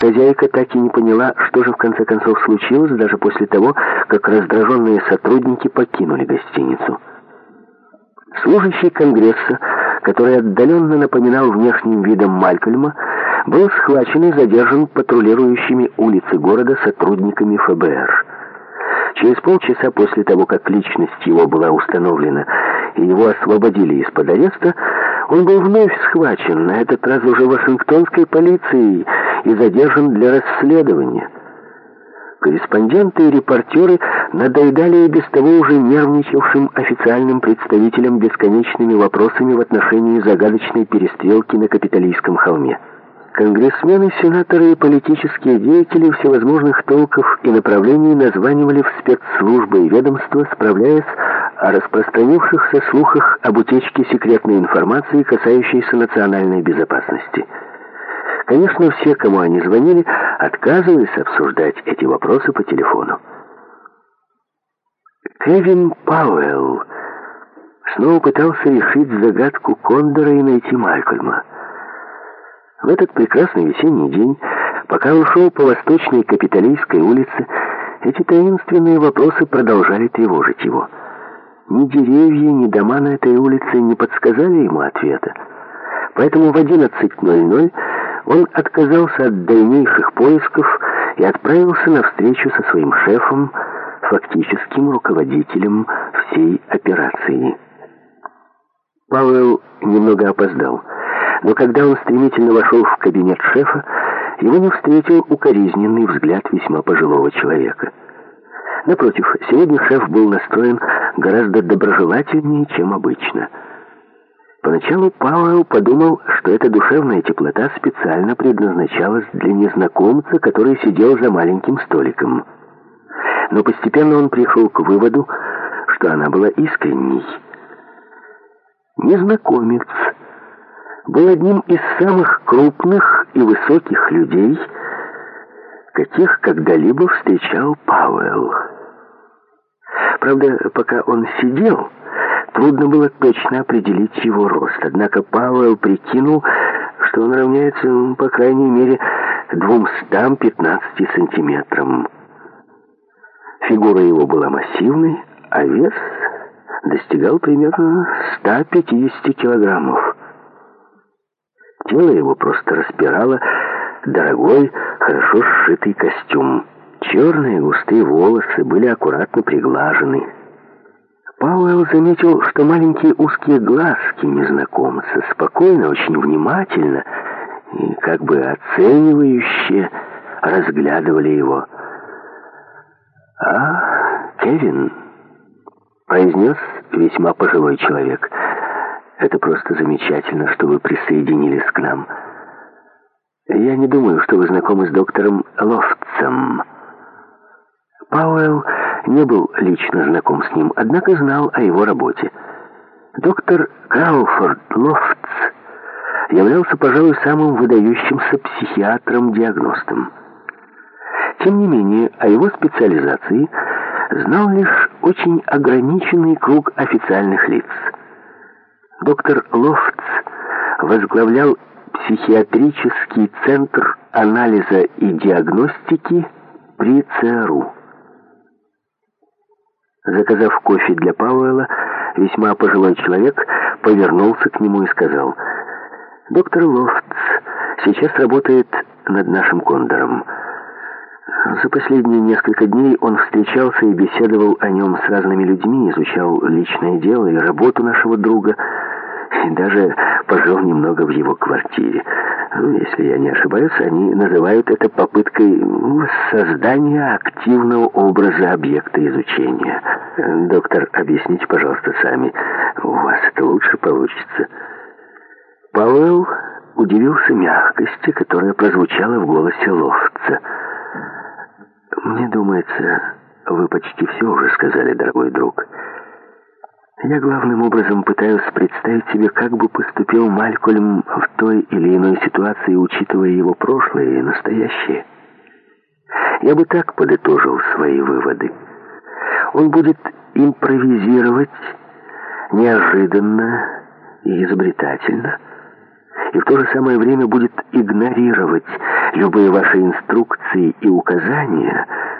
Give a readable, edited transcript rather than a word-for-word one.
Хозяйка так и не поняла, что же в конце концов случилось, даже после того, как раздраженные сотрудники покинули гостиницу. Служащий Конгресса, который отдаленно напоминал внешним видом Малькольма, был схвачен и задержан патрулирующими улицы города сотрудниками ФБР. Через полчаса после того, как личность его была установлена и его освободили из-под ареста, он был вновь схвачен, на этот раз уже Вашингтонской полицией, и задержан для расследования. Корреспонденты и репортеры надоедали и без того уже нервничавшим официальным представителям бесконечными вопросами в отношении загадочной перестрелки на Капитолийском холме. Конгрессмены, сенаторы и политические деятели всевозможных толков и направлений названивали в спецслужбы и ведомства, справляясь о распространившихся слухах об утечке секретной информации, касающейся национальной безопасности. Конечно, все, кому они звонили, отказывались обсуждать эти вопросы по телефону. Кевин Пауэлл снова пытался решить загадку Кондора и найти Малькольма. В этот прекрасный весенний день, пока он шел по восточной Капитолийской улице, эти таинственные вопросы продолжали тревожить его. Ни деревья, ни дома на этой улице не подсказали ему ответа. Поэтому в 11:00 он отказался от дальнейших поисков и отправился на встречу со своим шефом, фактическим руководителем всей операции. Пауэлл немного опоздал, но когда он стремительно вошел в кабинет шефа, его не встретил укоризненный взгляд весьма пожилого человека. Напротив, сегодня шеф был настроен гораздо доброжелательнее, чем обычно. Поначалу Пауэлл подумал, что эта душевная теплота специально предназначалась для незнакомца, который сидел за маленьким столиком. Но постепенно он пришел к выводу, что она была искренней. Незнакомец был одним из самых крупных и высоких людей, каких когда-либо встречал Пауэлл. Правда, пока он сидел, трудно было точно определить его рост. Однако Пауэлл прикинул, что он равняется, по крайней мере, 215 сантиметрам. Фигура его была массивной, а вес достигал примерно 150 килограммов. Тело его просто распирало дорогой, хорошо сшитый костюм. Черные густые волосы были аккуратно приглажены. Пауэлл заметил, что маленькие узкие глазки незнакомца спокойно, очень внимательно и как бы оценивающе разглядывали его. Кевин», — произнес весьма пожилой человек, — «это просто замечательно, что вы присоединились к нам. Я не думаю, что вы знакомы с доктором Лофтсом». Пауэлл не был лично знаком с ним, однако знал о его работе. Доктор Крауфорд Лофтс являлся, пожалуй, самым выдающимся психиатром-диагностом. Тем не менее, о его специализации знал лишь очень ограниченный круг официальных лиц. Доктор Лофтс возглавлял психиатрический центр анализа и диагностики при ЦРУ. Заказав кофе для Пауэлла, весьма пожилой человек повернулся к нему и сказал: «Доктор Лофтс сейчас работает над нашим Кондором. За последние несколько дней он встречался и беседовал о нем с разными людьми, изучал личное дело и работу нашего друга, и даже пожил немного в его квартире. Если я не ошибаюсь, они называют это попыткой создания активного образа объекта изучения. Доктор, объясните, пожалуйста, сами. У вас это лучше получится». Пауэлл удивился мягкости, которая прозвучала в голосе Лофтса. «Мне думается, вы почти все уже сказали, дорогой друг. Я главным образом пытаюсь представить себе, как бы поступил Малькольм в той или иной ситуации, учитывая его прошлое и настоящее. Я бы так подытожил свои выводы. Он будет импровизировать неожиданно и изобретательно, и в то же самое время будет игнорировать Любые ваши инструкции и указания